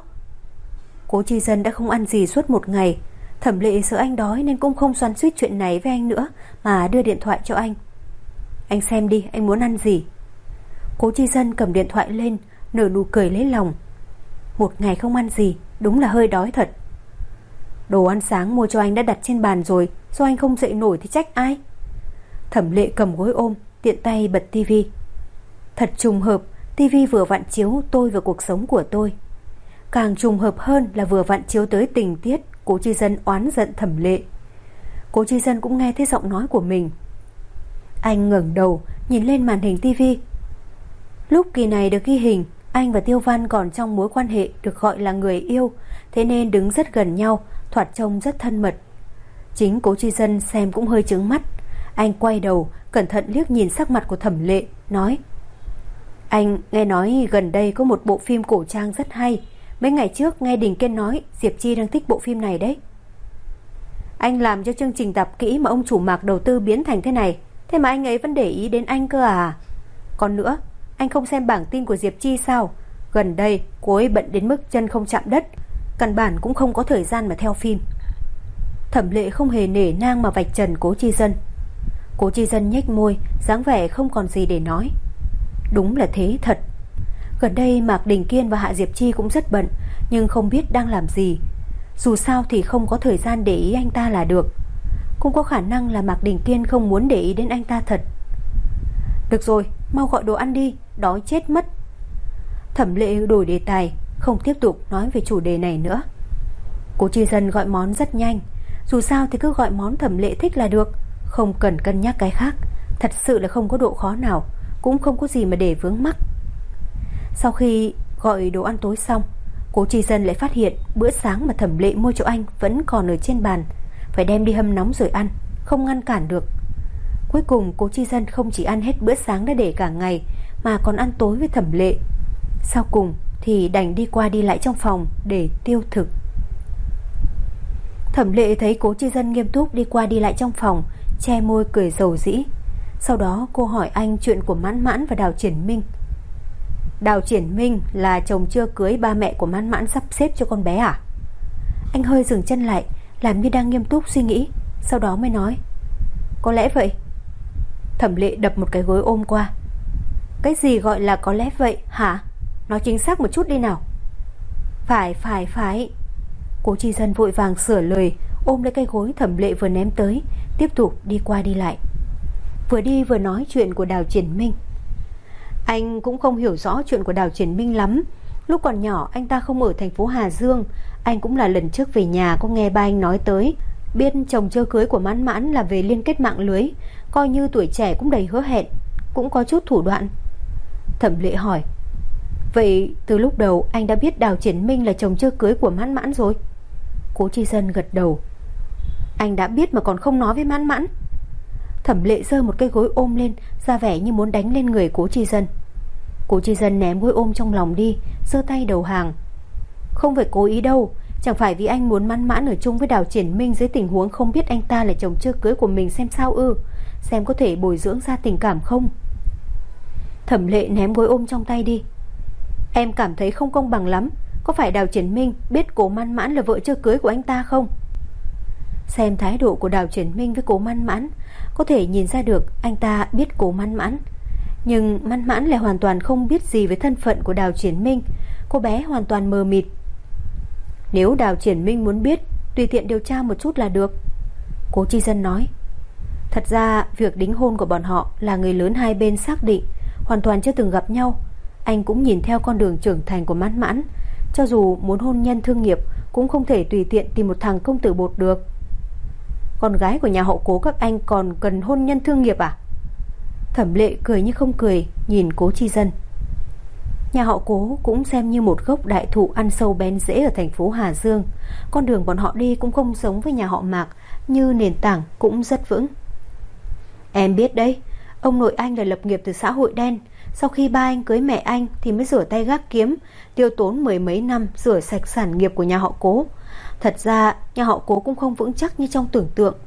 Cố Chi Dân đã không ăn gì suốt một ngày. Thẩm Lệ sợ anh đói nên cũng không xoắn xuýt chuyện này với anh nữa, mà đưa điện thoại cho anh. Anh xem đi, anh muốn ăn gì? Cố Chi Dân cầm điện thoại lên, nở nụ cười lấy lòng. Một ngày không ăn gì, đúng là hơi đói thật. Đồ ăn sáng mua cho anh đã đặt trên bàn rồi, do anh không dậy nổi thì trách ai? Thẩm Lệ cầm gối ôm, tiện tay bật tivi. Thật trùng hợp, tivi vừa vặn chiếu Tôi và cuộc sống của tôi. Càng trùng hợp hơn là vừa vặn chiếu tới tình tiết Cố Chi Dân oán giận Thẩm Lệ. Cố Chi Dân cũng nghe thấy giọng nói của mình. Anh ngẩng đầu nhìn lên màn hình tivi. Lúc kỳ này được ghi hình, anh và Tiêu Văn còn trong mối quan hệ được gọi là người yêu, thế nên đứng rất gần nhau, thoạt trông rất thân mật. Chính Cố Chi Dân xem cũng hơi trướng mắt. Anh quay đầu cẩn thận liếc nhìn sắc mặt của Thẩm Lệ, nói: Anh nghe nói gần đây có một bộ phim cổ trang rất hay. Mấy ngày trước nghe Đình Kiên nói Diệp Chi đang thích bộ phim này đấy. Anh làm cho chương trình tạp kỹ mà ông chủ Mạc đầu tư biến thành thế này, thế mà anh ấy vẫn để ý đến anh cơ à? Còn nữa, anh không xem bảng tin của Diệp Chi sao? Gần đây cô ấy bận đến mức chân không chạm đất, căn bản cũng không có thời gian mà theo phim. Thẩm Lệ không hề nể nang mà vạch trần Cố Chi Dân. Cố Chi Dân nhếch môi, dáng vẻ không còn gì để nói. Đúng là thế thật. Gần đây Mạc Đình Kiên và Hạ Diệp Chi cũng rất bận, nhưng không biết đang làm gì. Dù sao thì không có thời gian để ý anh ta là được. Cũng có khả năng là Mạc Đình Kiên không muốn để ý đến anh ta thật. Được rồi, mau gọi đồ ăn đi, đói chết mất. Thẩm Lệ đổi đề tài, không tiếp tục nói về chủ đề này nữa. Cố Chi Dân gọi món rất nhanh. Dù sao thì cứ gọi món Thẩm Lệ thích là được, không cần cân nhắc cái khác. Thật sự là không có độ khó nào, cũng không có gì mà để vướng mắc. Sau khi gọi đồ ăn tối xong, Cố Chi Dân lại phát hiện bữa sáng mà Thẩm Lệ mua cho anh vẫn còn ở trên bàn, phải đem đi hâm nóng rồi ăn, không ngăn cản được. Cuối cùng Cố Chi Dân không chỉ ăn hết bữa sáng đã để cả ngày, mà còn ăn tối với Thẩm Lệ. Sau cùng thì đành đi qua đi lại trong phòng để tiêu thực. Thẩm Lệ thấy Cố Chi Dân nghiêm túc đi qua đi lại trong phòng, che môi cười rầu rĩ. Sau đó cô hỏi anh chuyện của Mãn Mãn và Đào Triển Minh. Đào Triển Minh là chồng chưa cưới ba mẹ của Mãn Mãn sắp xếp cho con bé à? Anh hơi dừng chân lại, làm như đang nghiêm túc suy nghĩ, sau đó mới nói: Có lẽ vậy. Thẩm Lệ đập một cái gối ôm qua. Cái gì gọi là có lẽ vậy hả? Nói chính xác một chút đi nào. Phải. Cố Chi Dân vội vàng sửa lời, ôm lấy cái gối Thẩm Lệ vừa ném tới, tiếp tục đi qua đi lại. Vừa đi vừa nói chuyện của Đào Triển Minh. Anh cũng không hiểu rõ chuyện của Đào Triển Minh lắm. Lúc còn nhỏ anh ta không ở thành phố Hà Dương. Anh cũng là lần trước về nhà có nghe ba anh nói tới, biết chồng chưa cưới của Mãn Mãn là về liên kết mạng lưới, coi như tuổi trẻ cũng đầy hứa hẹn, cũng có chút thủ đoạn. Thẩm Lệ hỏi: Vậy từ lúc đầu anh đã biết Đào Triển Minh là chồng chưa cưới của Mãn Mãn rồi? Cố Chi Dân gật đầu. Anh đã biết mà còn không nói với Mãn Mãn? Thẩm Lệ giơ một cái gối ôm lên, ra vẻ như muốn đánh lên người Cố Chi Dân. Cố Chi Dân ném gối ôm trong lòng đi, giơ tay đầu hàng. Không phải cố ý đâu, chẳng phải vì anh muốn Mãn Mãn ở chung với Đào Triển Minh dưới tình huống không biết anh ta là chồng chưa cưới của mình xem sao ư? Xem có thể bồi dưỡng ra tình cảm không? Thẩm Lệ ném gối ôm trong tay đi. Em cảm thấy không công bằng lắm. Có phải Đào Triển Minh biết Cố Mãn Mãn là vợ chưa cưới của anh ta không? Xem thái độ của Đào Triển Minh với Cố Mãn Mãn, có thể nhìn ra được anh ta biết Cố Mãn Mãn. Nhưng Mãn Mãn lại hoàn toàn không biết gì về thân phận của Đào Triển Minh. Cô bé hoàn toàn mờ mịt. Nếu Đào Triển Minh muốn biết, tùy tiện điều tra một chút là được, Cố Chi Dân nói. Thật ra việc đính hôn của bọn họ là người lớn hai bên xác định, hoàn toàn chưa từng gặp nhau. Anh cũng nhìn theo con đường trưởng thành của Mãn Mãn, cho dù muốn hôn nhân thương nghiệp cũng không thể tùy tiện tìm một thằng công tử bột được. Con gái của nhà họ Cố các anh còn cần hôn nhân thương nghiệp à? Thẩm Lệ cười như không cười, nhìn Cố Chi Dân. Nhà họ Cố cũng xem như một gốc đại thụ ăn sâu bén rễ ở thành phố Hà Dương. Con đường bọn họ đi cũng không giống với nhà họ Mạc, như nền tảng cũng rất vững. Em biết đấy, ông nội anh là lập nghiệp từ xã hội đen. Sau khi ba anh cưới mẹ anh thì mới rửa tay gác kiếm, tiêu tốn mười mấy năm rửa sạch sản nghiệp của nhà họ Cố. Thật ra nhà họ Cố cũng không vững chắc như trong tưởng tượng.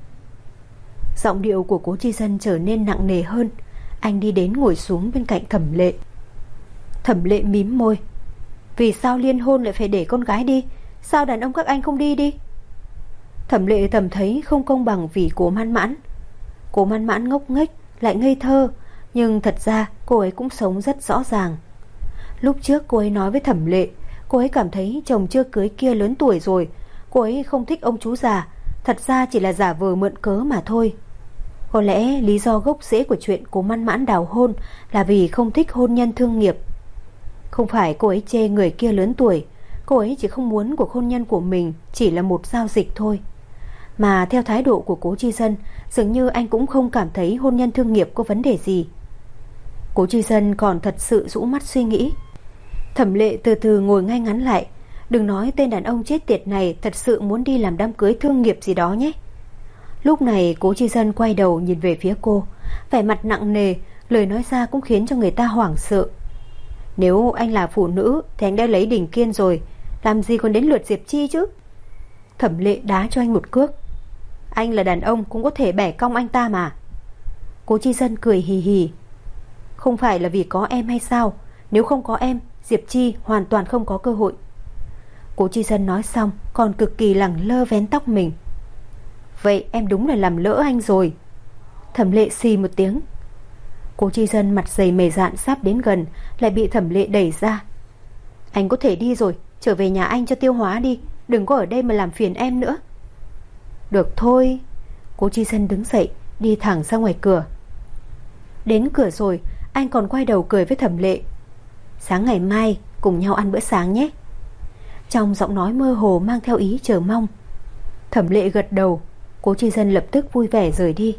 Giọng điệu của Cố Chi Dân trở nên nặng nề hơn. Anh đi đến ngồi xuống bên cạnh Thẩm Lệ. Thẩm Lệ mím môi. Vì sao liên hôn lại phải để con gái đi? Sao đàn ông các anh không đi đi? Thẩm Lệ thầm thấy không công bằng vì Cố Mãn Mãn. Cố Mãn Mãn ngốc nghếch lại ngây thơ, nhưng thật ra cô ấy cũng sống rất rõ ràng. Lúc trước cô ấy nói với Thẩm Lệ, cô ấy cảm thấy chồng chưa cưới kia lớn tuổi rồi, cô ấy không thích ông chú già, thật ra chỉ là giả vờ mượn cớ mà thôi. Có lẽ lý do gốc rễ của chuyện Cố Mãn Mãn đào hôn là vì không thích hôn nhân thương nghiệp. Không phải cô ấy chê người kia lớn tuổi, cô ấy chỉ không muốn cuộc hôn nhân của mình chỉ là một giao dịch thôi. Mà theo thái độ của Cố Chi Dân, dường như anh cũng không cảm thấy hôn nhân thương nghiệp có vấn đề gì. Cố Chi Dân còn thật sự rũ mắt suy nghĩ. Thẩm Lệ từ từ ngồi ngay ngắn lại. Đừng nói tên đàn ông chết tiệt này thật sự muốn đi làm đám cưới thương nghiệp gì đó nhé. Lúc này Cố Chi Dân quay đầu nhìn về phía cô, vẻ mặt nặng nề, lời nói ra cũng khiến cho người ta hoảng sợ. Nếu anh là phụ nữ thì anh đã lấy Đình Kiên rồi, làm gì còn đến lượt Diệp Chi chứ? Thẩm Lệ đá cho anh một cước. Anh là đàn ông cũng có thể bẻ cong anh ta mà. Cố Chi Dân cười hì hì. Không phải là vì có em hay sao? Nếu không có em, Diệp Chi hoàn toàn không có cơ hội. Cố Chi Dân nói xong còn cực kỳ lẳng lơ vén tóc mình. Vậy em đúng là làm lỡ anh rồi. Thẩm Lệ xì một tiếng. Cố Chi Dân mặt dày mày dạn sắp đến gần, lại bị Thẩm Lệ đẩy ra. Anh có thể đi rồi, trở về nhà anh cho tiêu hóa đi, đừng có ở đây mà làm phiền em nữa. Được thôi. Cố Chi Dân đứng dậy, đi thẳng ra ngoài cửa. Đến cửa rồi, anh còn quay đầu cười với Thẩm Lệ. Sáng ngày mai cùng nhau ăn bữa sáng nhé. Trong giọng nói mơ hồ mang theo ý chờ mong. Thẩm Lệ gật đầu. Cố Chi Dân lập tức vui vẻ rời đi.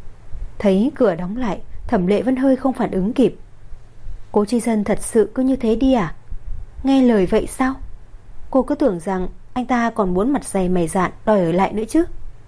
Thấy cửa đóng lại, Thẩm Lệ vẫn hơi không phản ứng kịp. Cố Chi Dân thật sự cứ như thế đi à? Nghe lời vậy sao? Cô cứ tưởng rằng anh ta còn muốn mặt dày mày dạn đòi ở lại nữa chứ.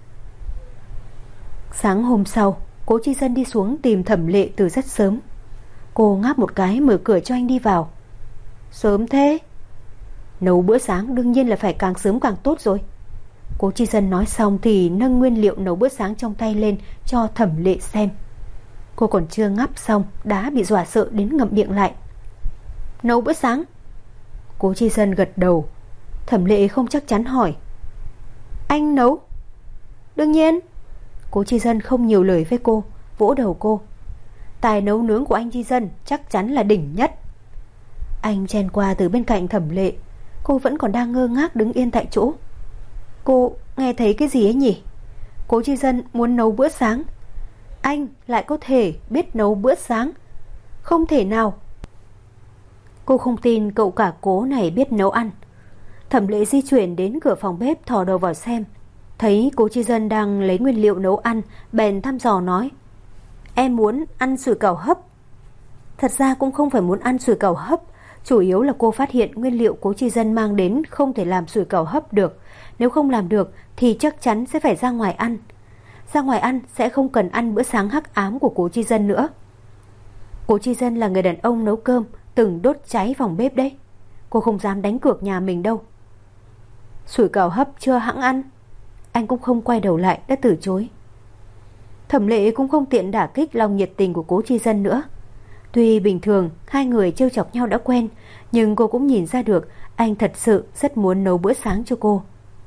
Sáng hôm sau, Cố Chi Dân đi xuống tìm Thẩm Lệ từ rất sớm. Cô ngáp một cái mở cửa cho anh đi vào. Sớm thế? Nấu bữa sáng đương nhiên là phải càng sớm càng tốt rồi. Cố Chi Dân nói xong thì nâng nguyên liệu nấu bữa sáng trong tay lên cho Thẩm Lệ xem. Cô còn chưa ngáp xong đã bị dọa sợ đến ngậm miệng lại. Nấu bữa sáng? Cố Chi Dân gật đầu. Thẩm Lệ không chắc chắn hỏi. Anh nấu? Đương nhiên. Cố Chi Dân không nhiều lời với cô, vỗ đầu cô. Tài nấu nướng của anh Chi Dân chắc chắn là đỉnh nhất. Anh chen qua từ bên cạnh Thẩm Lệ. Cô vẫn còn đang ngơ ngác đứng yên tại chỗ. Cô nghe thấy cái gì ấy nhỉ? Cố Chi Dân muốn nấu bữa sáng. Anh lại có thể biết nấu bữa sáng? Không thể nào. Cô không tin cậu cả Cố này biết nấu ăn. Thẩm Lệ di chuyển đến cửa phòng bếp thò đầu vào xem. Thấy Cố Chi Dân đang lấy nguyên liệu nấu ăn, bèn thăm dò nói. Em muốn ăn sủi cảo hấp. Thật ra cũng không phải muốn ăn sủi cảo hấp. Chủ yếu là cô phát hiện nguyên liệu Cố Chi Dân mang đến không thể làm sủi cảo hấp được. Nếu không làm được thì chắc chắn sẽ phải ra ngoài ăn. Ra ngoài ăn sẽ không cần ăn bữa sáng hắc ám của Cố Chi Dân nữa. Cố Chi Dân là người đàn ông nấu cơm từng đốt cháy phòng bếp đấy. Cô không dám đánh cược nhà mình đâu. Sủi cảo hấp chưa hẵng ăn. Anh cũng không quay đầu lại đã từ chối. Thẩm Lệ cũng không tiện đả kích lòng nhiệt tình của Cố Chi Dân nữa. Tuy bình thường hai người trêu chọc nhau đã quen, nhưng cô cũng nhìn ra được anh thật sự rất muốn nấu bữa sáng cho cô.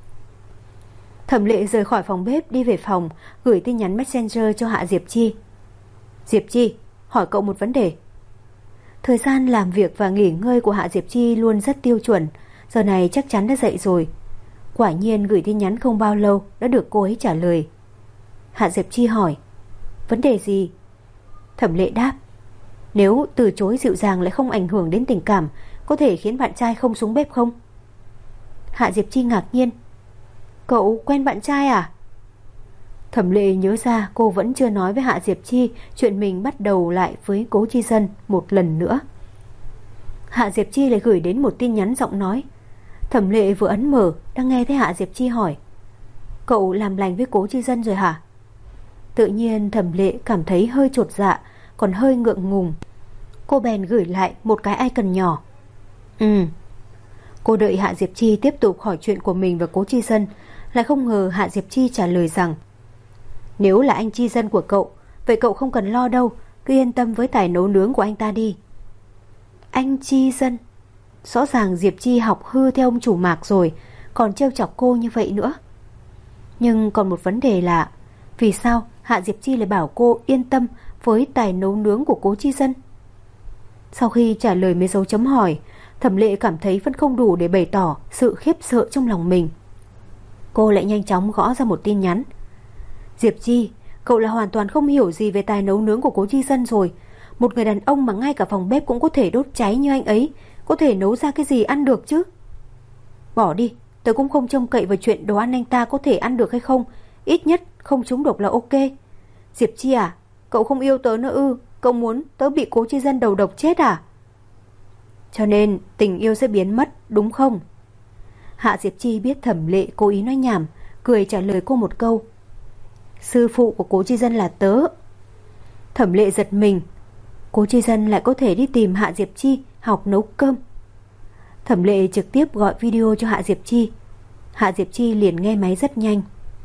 Thẩm Lệ rời khỏi phòng bếp đi về phòng, gửi tin nhắn Messenger cho Hạ Diệp Chi. Diệp Chi, hỏi cậu một vấn đề. Thời gian làm việc và nghỉ ngơi của Hạ Diệp Chi luôn rất tiêu chuẩn. Giờ này chắc chắn đã dậy rồi. Quả nhiên gửi tin nhắn không bao lâu đã được cô ấy trả lời. Hạ Diệp Chi hỏi. Vấn đề gì? Thẩm Lệ đáp. Nếu từ chối dịu dàng lại không ảnh hưởng đến tình cảm, có thể khiến bạn trai không xuống bếp không? Hạ Diệp Chi ngạc nhiên. Cậu quen bạn trai à? Thẩm Lệ nhớ ra cô vẫn chưa nói với Hạ Diệp Chi chuyện mình bắt đầu lại với Cố Chi Dân một lần nữa. Hạ Diệp Chi lại gửi đến một tin nhắn giọng nói. Thẩm Lệ vừa ấn mở đang nghe thấy Hạ Diệp Chi hỏi. Cậu làm lành với Cố Chi Dân rồi hả? Tự nhiên Thẩm Lệ cảm thấy hơi chột dạ, còn hơi ngượng ngùng. Cô bèn gửi lại một cái icon nhỏ. Cô đợi Hạ Diệp Chi tiếp tục hỏi chuyện của mình và Cố Chi Dân, lại không ngờ Hạ Diệp Chi trả lời rằng nếu là anh Chi Dân của cậu, vậy cậu không cần lo đâu, cứ yên tâm với tài nấu nướng của anh ta đi. Anh Chi Dân? Rõ ràng Diệp Chi học hư theo ông chủ Mạc rồi, còn trêu chọc cô như vậy nữa. Nhưng còn một vấn đề là vì sao Hạ Diệp Chi lại bảo cô yên tâm với tài nấu nướng của Cố Chi Dân? Sau khi trả lời mấy dấu chấm hỏi, Thẩm Lệ cảm thấy vẫn không đủ để bày tỏ sự khiếp sợ trong lòng mình. Cô lại nhanh chóng gõ ra một tin nhắn. Diệp Chi, cậu là hoàn toàn không hiểu gì về tài nấu nướng của Cố Chi Dân rồi. Một người đàn ông mà ngay cả phòng bếp cũng có thể đốt cháy như anh ấy, có thể nấu ra cái gì ăn được chứ? Bỏ đi, tớ cũng không trông cậy vào chuyện đồ ăn anh ta có thể ăn được hay không. Ít nhất không trúng độc là ok. Diệp Chi à, cậu không yêu tớ nữa ư? Cậu muốn tớ bị Cố Chi Dân đầu độc chết à? Cho nên tình yêu sẽ biến mất, đúng không? Hạ Diệp Chi biết Thẩm Lệ cố ý nói nhảm, cười trả lời cô một câu. Sư phụ của Cố Chi Dân là tớ. Thẩm Lệ giật mình. Cố Chi Dân lại có thể đi tìm Hạ Diệp Chi học nấu cơm. Thẩm Lệ trực tiếp gọi video cho Hạ Diệp Chi. Hạ Diệp Chi liền nghe máy rất nhanh.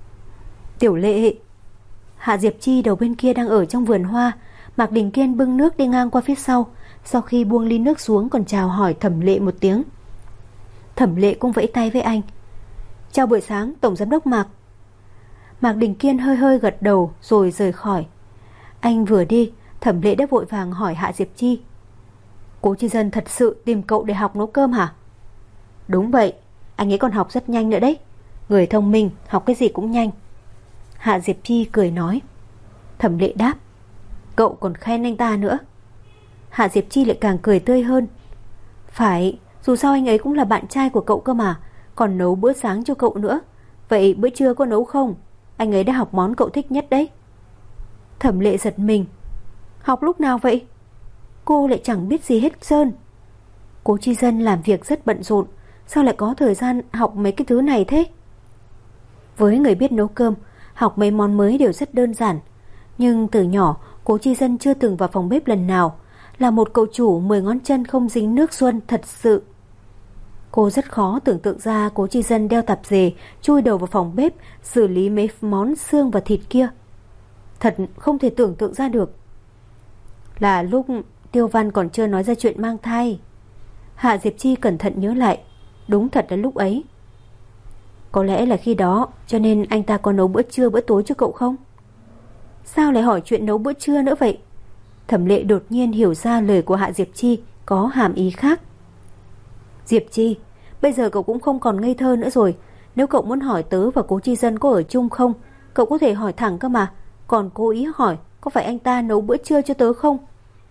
Tiểu Lệ. Hạ Diệp Chi đầu bên kia đang ở trong vườn hoa. Mạc Đình Kiên bưng nước đi ngang qua phía sau. Sau khi buông ly nước xuống còn chào hỏi Thẩm Lệ một tiếng. Thẩm Lệ cũng vẫy tay với anh. Chào buổi sáng Tổng Giám đốc Mạc. Mạc Đình Kiên hơi hơi gật đầu rồi rời khỏi. Anh vừa đi, Thẩm Lệ đã vội vàng hỏi Hạ Diệp Chi. Cố Chi Dân thật sự tìm cậu để học nấu cơm hả? Đúng vậy, anh ấy còn học rất nhanh nữa đấy. Người thông minh, học cái gì cũng nhanh. Hạ Diệp Chi cười nói. Thẩm Lệ đáp. Cậu còn khen anh ta nữa. Hạ Diệp Chi lại càng cười tươi hơn. Phải, dù sao anh ấy cũng là bạn trai của cậu cơ mà, còn nấu bữa sáng cho cậu nữa. Vậy bữa trưa có nấu không? Anh ấy đã học món cậu thích nhất đấy. Thẩm Lệ giật mình. Học lúc nào vậy? Cô lại chẳng biết gì hết trơn. Cố Chi Dân làm việc rất bận rộn, sao lại có thời gian học mấy cái thứ này thế? Với người biết nấu cơm, học mấy món mới đều rất đơn giản. Nhưng từ nhỏ, Cố Chi Dân chưa từng vào phòng bếp lần nào. Là một cậu chủ 10 ngón chân không dính nước xuân thật sự. Cô rất khó tưởng tượng ra Cố Chi Dân đeo tạp dề, chui đầu vào phòng bếp, xử lý mấy món xương và thịt kia. Thật không thể tưởng tượng ra được. Là lúc Tiêu Văn còn chưa nói ra chuyện mang thai. Hạ Diệp Chi cẩn thận nhớ lại, đúng thật là lúc ấy. Có lẽ là khi đó cho nên anh ta có nấu bữa trưa bữa tối cho cậu không? Sao lại hỏi chuyện nấu bữa trưa nữa vậy? Thẩm Lệ đột nhiên hiểu ra lời của Hạ Diệp Chi có hàm ý khác. Diệp Chi, bây giờ cậu cũng không còn ngây thơ nữa rồi. Nếu cậu muốn hỏi tớ và Cố Chi Dân có ở chung không, cậu có thể hỏi thẳng cơ mà. Còn cố ý hỏi có phải anh ta nấu bữa trưa cho tớ không?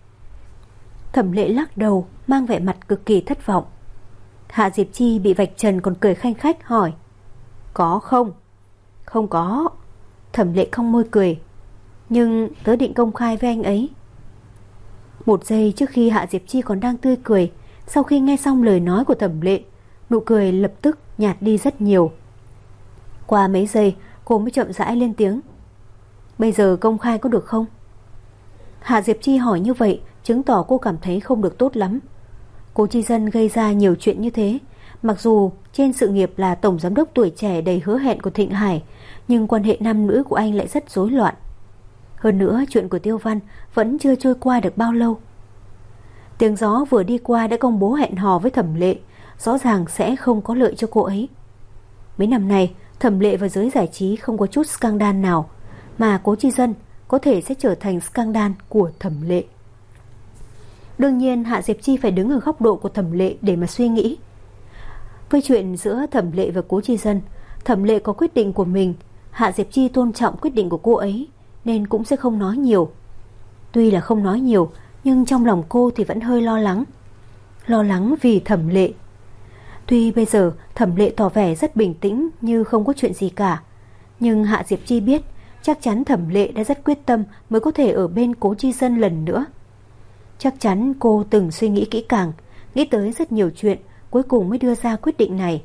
Thẩm Lệ lắc đầu, mang vẻ mặt cực kỳ thất vọng. Hạ Diệp Chi bị vạch trần còn cười khanh khách hỏi, có không? Không có. Thẩm Lệ cong môi cười, nhưng tớ định công khai với anh ấy. Một giây trước khi Hạ Diệp Chi còn đang tươi cười, sau khi nghe xong lời nói của Thẩm Lệ, nụ cười lập tức nhạt đi rất nhiều. Qua mấy giây cô mới chậm rãi lên tiếng, bây giờ công khai có được không? Hạ Diệp Chi hỏi như vậy chứng tỏ cô cảm thấy không được tốt lắm. Cố Chi Dân gây ra nhiều chuyện như thế, mặc dù trên sự nghiệp là tổng giám đốc tuổi trẻ đầy hứa hẹn của Thịnh Hải, nhưng quan hệ nam nữ của anh lại rất rối loạn. Hơn nữa chuyện của Tiêu Văn vẫn chưa trôi qua được bao lâu. Tiếng gió vừa đi qua đã công bố hẹn hò với Thẩm Lệ, rõ ràng sẽ không có lợi cho cô ấy. Mấy năm nay Thẩm Lệ và giới giải trí không có chút scandal nào, mà Cố Chi Dân có thể sẽ trở thành scandal của Thẩm Lệ. Đương nhiên Hạ Diệp Chi phải đứng ở góc độ của Thẩm Lệ để mà suy nghĩ. Với chuyện giữa Thẩm Lệ và Cố Chi Dân, Thẩm Lệ có quyết định của mình, Hạ Diệp Chi tôn trọng quyết định của cô ấy nên cũng sẽ không nói nhiều. Tuy là không nói nhiều, nhưng trong lòng cô thì vẫn hơi lo lắng. Lo lắng vì Thẩm Lệ. Tuy bây giờ Thẩm Lệ tỏ vẻ rất bình tĩnh như không có chuyện gì cả, nhưng Hạ Diệp Chi biết chắc chắn Thẩm Lệ đã rất quyết tâm mới có thể ở bên Cố Chi Dân lần nữa. Chắc chắn cô từng suy nghĩ kỹ càng, nghĩ tới rất nhiều chuyện, cuối cùng mới đưa ra quyết định này.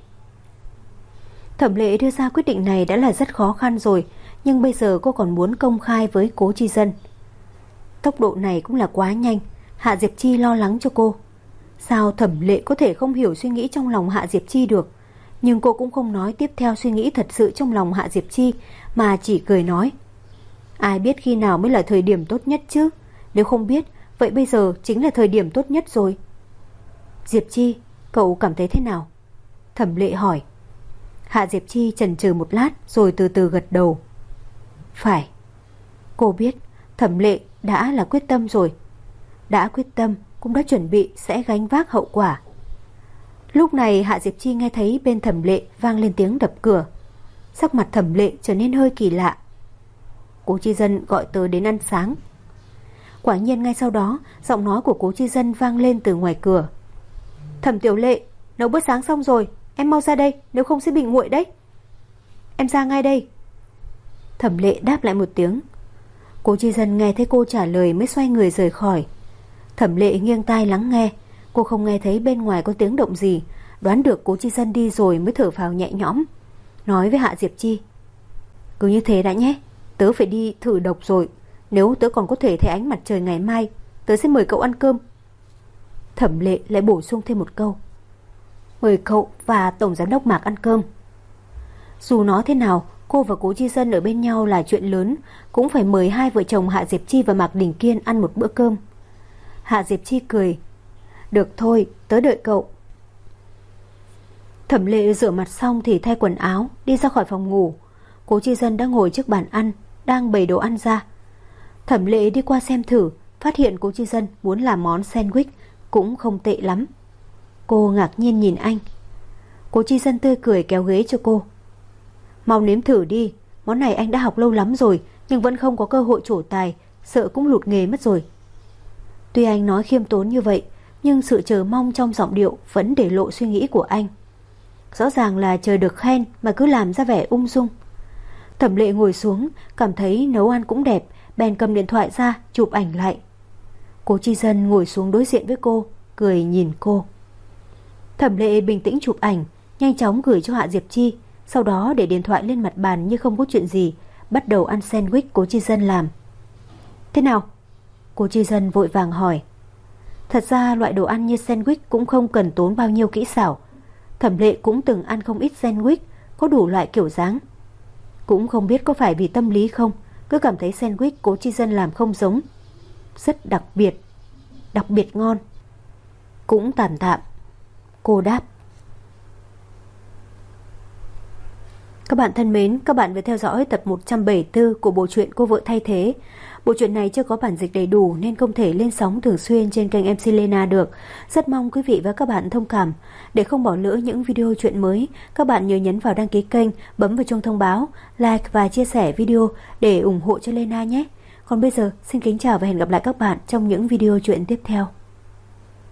Thẩm Lệ đưa ra quyết định này đã là rất khó khăn rồi, nhưng bây giờ cô còn muốn công khai với Cố Chi Dân. Tốc độ này cũng là quá nhanh, Hạ Diệp Chi lo lắng cho cô. Sao Thẩm Lệ có thể không hiểu suy nghĩ trong lòng Hạ Diệp Chi được? Nhưng cô cũng không nói tiếp theo suy nghĩ thật sự trong lòng Hạ Diệp Chi, mà chỉ cười nói, ai biết khi nào mới là thời điểm tốt nhất chứ? Nếu không biết, vậy bây giờ chính là thời điểm tốt nhất rồi. Diệp Chi, cậu cảm thấy thế nào? Thẩm Lệ hỏi. Hạ Diệp Chi chần chừ một lát rồi từ từ gật đầu. Phải. Cô biết Thẩm Lệ đã là quyết tâm rồi. Đã quyết tâm cũng đã chuẩn bị sẽ gánh vác hậu quả. Lúc này Hạ Diệp Chi nghe thấy bên Thẩm Lệ vang lên tiếng đập cửa. Sắc mặt Thẩm Lệ trở nên hơi kỳ lạ. Cố Chi Dân gọi tớ đến ăn sáng. Quả nhiên ngay sau đó giọng nói của Cố Chi Dân vang lên từ ngoài cửa. Thẩm Tiểu Lệ, nấu bữa sáng xong rồi, em mau ra đây, nếu không sẽ bị nguội đấy. Em ra ngay đây. Thẩm Lệ đáp lại một tiếng. Cố Chi Dân nghe thấy cô trả lời mới xoay người rời khỏi. Thẩm Lệ nghiêng tai lắng nghe, cô không nghe thấy bên ngoài có tiếng động gì, đoán được Cố Chi Dân đi rồi mới thở phào nhẹ nhõm, nói với Hạ Diệp Chi, cứ như thế đã nhé, tớ phải đi thử độc rồi, nếu tớ còn có thể thấy ánh mặt trời ngày mai, tớ sẽ mời cậu ăn cơm. Thẩm Lệ lại bổ sung thêm một câu, mời cậu và Tổng Giám đốc Mạc ăn cơm. Dù nói thế nào, cô và Cố Chi Dân ở bên nhau là chuyện lớn, cũng phải mời hai vợ chồng Hạ Diệp Chi và Mạc Đình Kiên ăn một bữa cơm. Hạ Diệp Chi cười, được thôi, tớ đợi cậu. Thẩm Lệ rửa mặt xong thì thay quần áo, đi ra khỏi phòng ngủ. Cố Chi Dân đang ngồi trước bàn ăn, đang bày đồ ăn ra. Thẩm Lệ đi qua xem thử, phát hiện Cố Chi Dân muốn làm món sandwich cũng không tệ lắm. Cô ngạc nhiên nhìn anh. Cố Chi Dân tươi cười kéo ghế cho cô. Mau nếm thử đi, món này anh đã học lâu lắm rồi, nhưng vẫn không có cơ hội trổ tài, sợ cũng lụt nghề mất rồi. Tuy anh nói khiêm tốn như vậy, nhưng sự chờ mong trong giọng điệu vẫn để lộ suy nghĩ của anh. Rõ ràng là chờ được khen mà cứ làm ra vẻ ung dung. Thẩm Lệ ngồi xuống, cảm thấy nấu ăn cũng đẹp, bèn cầm điện thoại ra chụp ảnh lại. Cố Chi Dân ngồi xuống đối diện với cô, cười nhìn cô. Thẩm Lệ bình tĩnh chụp ảnh, nhanh chóng gửi cho Hạ Diệp Chi, sau đó để điện thoại lên mặt bàn như không có chuyện gì, bắt đầu ăn sandwich Cố Chi Dân làm. Thế nào? Cố Chi Dân vội vàng hỏi. Thật ra loại đồ ăn như sandwich cũng không cần tốn bao nhiêu kỹ xảo. Thẩm Lệ cũng từng ăn không ít sandwich, có đủ loại kiểu dáng. Cũng không biết có phải vì tâm lý không, cứ cảm thấy sandwich Cố Chi Dân làm không giống. Rất đặc biệt ngon. Cũng tạm tạm, cô đáp. Các bạn thân mến, các bạn vừa theo dõi tập 174 của bộ truyện Cô Vợ Thay Thế. Bộ truyện này chưa có bản dịch đầy đủ nên không thể lên sóng thường xuyên trên kênh MC Lena được. Rất mong quý vị và các bạn thông cảm. Để không bỏ lỡ những video truyện mới, các bạn nhớ nhấn vào đăng ký kênh, bấm vào chuông thông báo, like và chia sẻ video để ủng hộ cho Lena nhé. Còn bây giờ, xin kính chào và hẹn gặp lại các bạn trong những video truyện tiếp theo.